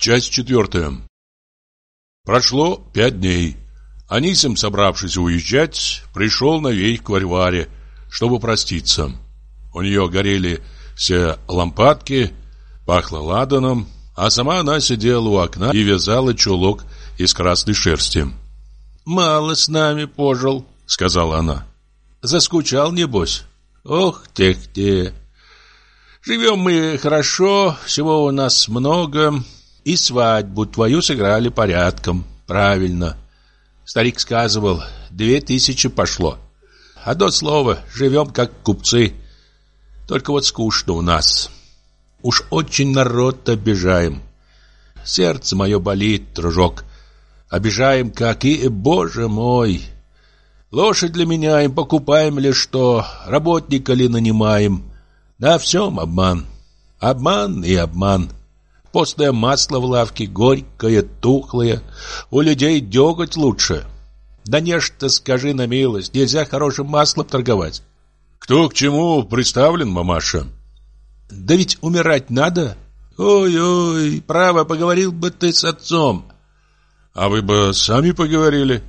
Часть 4. Прошло 5 дней. Анисим, собравшись уезжать, пришел на весть к Варваре, чтобы проститься. У нее горели все лампадки, пахло ладаном, а сама она сидела у окна и вязала чулок из красной шерсти. «Мало с нами пожил», — сказала она. «Заскучал, небось? Ох, тех-те. Живем мы хорошо, всего у нас много, и свадьбу твою сыграли порядком, правильно. Старик сказывал, 2000 пошло. Одно слово, живем как купцы. Только вот скучно у нас. Уж очень народ обижаем. Сердце мое болит, дружок. Обижаем, как и, боже мой. Лошадь для меняем, покупаем ли что, работника ли нанимаем. На всем обман. Обман и обман. Постное масло в лавке, горькое, тухлое. У людей деготь лучше. Да нечто, скажи на милость, нельзя хорошим маслом торговать. Кто к чему приставлен, мамаша? Да ведь умирать надо. Ой-ой, право, поговорил бы ты с отцом. А вы бы сами поговорили?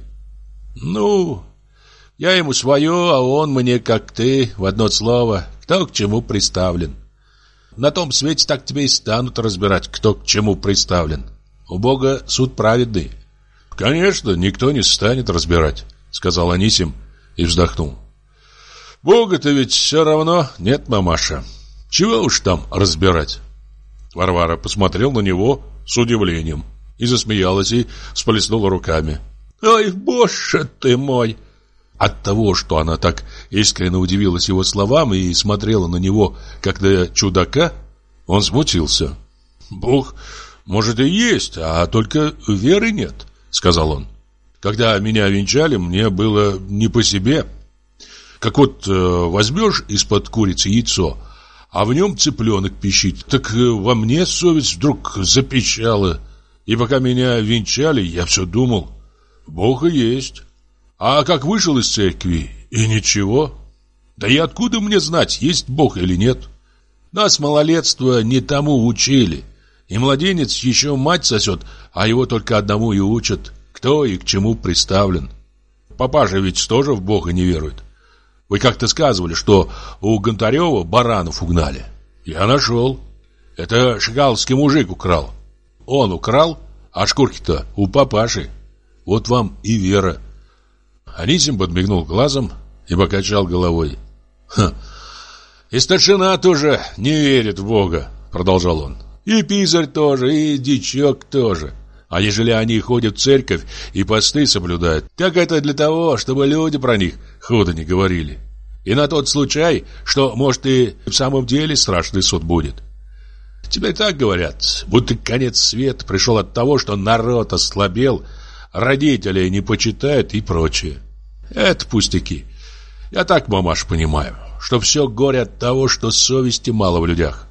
Ну, я ему свое, а он мне, как ты, в одно слово, кто к чему приставлен. На том свете так тебе и станут разбирать, кто к чему приставлен. У Бога суд праведный. Конечно, никто не станет разбирать, сказал Анисим и вздохнул. Бога-то ведь все равно нет, мамаша. Чего уж там разбирать? Варвара посмотрела на него с удивлением и засмеялась и сплеснула руками. Ой, боже ты мой! От того, что она так искренне удивилась его словам и смотрела на него, как на чудака, он смутился. «Бог, может, и есть, а только веры нет», — сказал он. «Когда меня венчали, мне было не по себе. Как вот возьмешь из-под курицы яйцо, а в нем цыпленок пищит, так во мне совесть вдруг запищала. И пока меня венчали, я все думал, Бог и есть». А как вышел из церкви, и ничего. Да и откуда мне знать, есть Бог или нет? Нас малолетство не тому учили. И младенец еще мать сосет, а его только одному и учат, кто и к чему приставлен. Папаша ведь тоже в Бога не верует. Вы как-то сказывали, что у Гонтарева баранов угнали. Я нашел. Это шигалский мужик украл. Он украл, а шкурки-то у папаши. Вот вам и вера. Анисим подмигнул глазом и покачал головой. «И старшина тоже не верит в Бога», — продолжал он. «И писарь тоже, и дичок тоже. А ежели они ходят в церковь и посты соблюдают, так это для того, чтобы люди про них худо не говорили. И на тот случай, что, может, и в самом деле страшный суд будет. Теперь так говорят, будто конец света пришел от того, что народ ослабел, родителей не почитают и прочее. Это пустяки. Я так, мамаш, понимаю, что все горе от того, что совести мало в людях.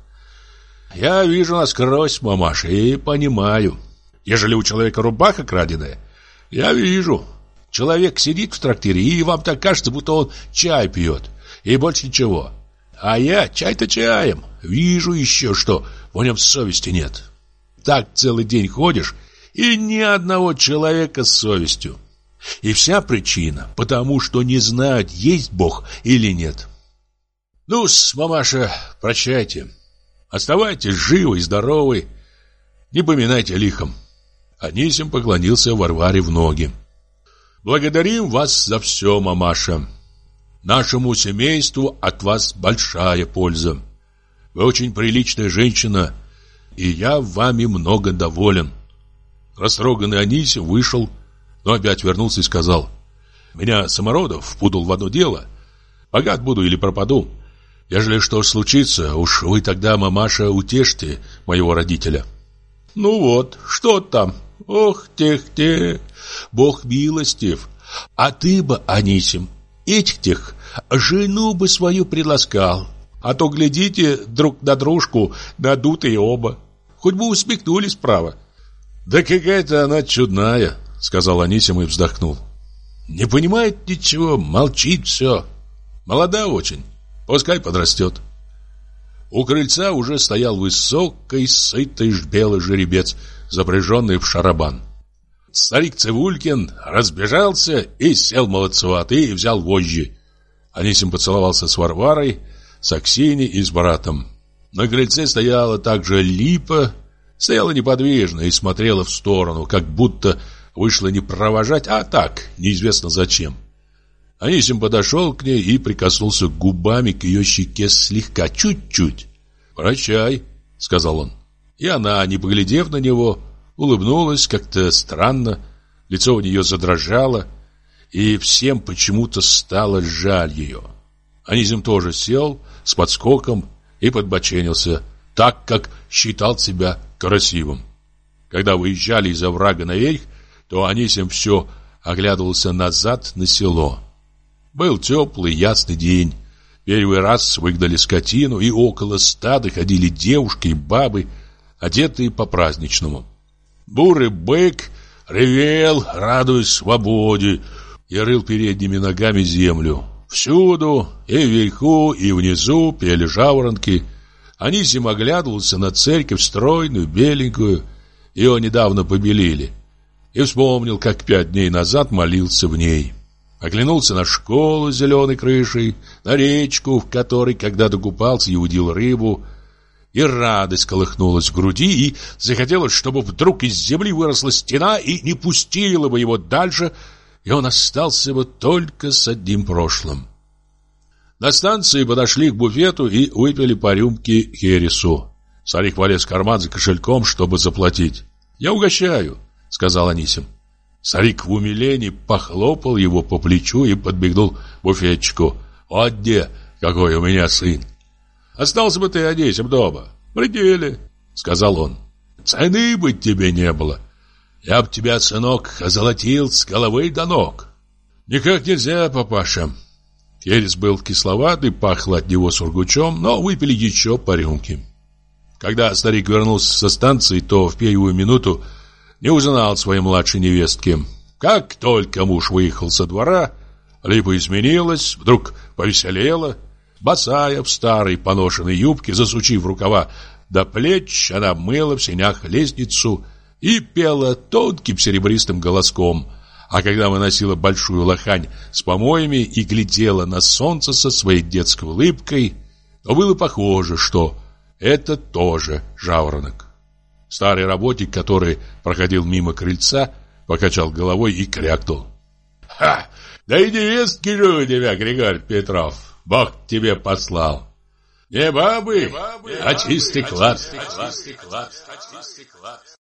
Я вижу насквозь, мамаш, и понимаю. Ежели у человека рубаха краденая, я вижу. Человек сидит в трактире, и вам так кажется, будто он чай пьет, и больше ничего. А я чай-то чаем. Вижу еще, что в нем совести нет. Так целый день ходишь, и ни одного человека с совестью. И вся причина, потому что не знают, есть Бог или нет. Ну-с, мамаша, прощайте. Оставайтесь живы и здоровы. Не поминайте лихом. Анисим поклонился Варваре в ноги. Благодарим вас за все, мамаша. Нашему семейству от вас большая польза. Вы очень приличная женщина, и я вами много доволен. Растроганный Анисим вышел, но опять вернулся и сказал: меня Самородов впутал в одно дело. Богат буду или пропаду. Ежели что случится, уж вы тогда, мамаша, утешьте моего родителя. Ну вот, что там? Ох, тех-тех, Бог милостив. А ты бы, Анисим, этих-тех жену бы свою приласкал. А то, глядите, друг на дружку, надутые оба. Хоть бы усмехнулись, право. Да какая-то она чудная, сказал Анисим и вздохнул. Не понимает ничего, молчит все. Молода очень, пускай подрастет. У крыльца уже стоял высокий, сытый белый жеребец, запряженный в шарабан. Старик Цивулькин разбежался и сел молодцеватый и взял вожжи. Анисим поцеловался с Варварой, с Аксиньей и с братом. На крыльце стояла также Липа, стояла неподвижно и смотрела в сторону, как будто вышла не провожать, а так, неизвестно зачем. Анисим подошел к ней и прикоснулся губами к ее щеке слегка, чуть-чуть. «Прощай», — сказал он. И она, не поглядев на него, улыбнулась как-то странно, лицо у нее задрожало, и всем почему-то стало жаль ее. Анисим тоже сел с подскоком и подбоченился, так как считал себя красивым. Когда выезжали из оврага наверх, то Анисим все оглядывался назад на село. Был теплый, ясный день. Первый раз выгнали скотину, и около стада ходили девушки и бабы, одетые по-праздничному. Бурый бык ревел, радуясь свободе, и рыл передними ногами землю. Всюду, и вверху, и внизу, пели жаворонки. Анисим оглядывался на церковь стройную, беленькую. Ее недавно побелили. И вспомнил, как 5 дней назад молился в ней. Оглянулся на школу с зеленой крышей, на речку, в которой когда-то купался и удил рыбу. И радость колыхнулась в груди, и захотелось, чтобы вдруг из земли выросла стена и не пустила бы его дальше, и он остался бы только с одним прошлым. На станции подошли к буфету и выпили по рюмке хересу. Старик полез в карман за кошельком, чтобы заплатить. «Я угощаю», — сказал Анисим. Старик в умилении похлопал его по плечу и подбегнул буфетчику. «Вот где, какой у меня сын!» «Остался бы ты, Анисим, дома. В пределе», — сказал он. «Цены быть тебе не было. Я б тебя, сынок, озолотил с головы до ног». «Никак нельзя, папаша». Херес был кисловатый, пахло от него сургучом, но выпили еще по рюмке. Когда старик вернулся со станции, то в первую минуту не узнал своей младшей невестки. Как только муж выехал со двора, Липа изменилась, вдруг повеселела. Босая, в старой поношенной юбке, засучив рукава до плеч, она мыла в сенях лестницу и пела тонким серебристым голоском. А когда выносила большую лохань с помоями и глядела на солнце со своей детской улыбкой, то было похоже, что это тоже жаворонок. Старый работник, который проходил мимо крыльца, покачал головой и крякнул. «Ха! Да и невестки же у тебя, Григорий Петров! Бог тебе послал! Не бабы, а чистый клад!»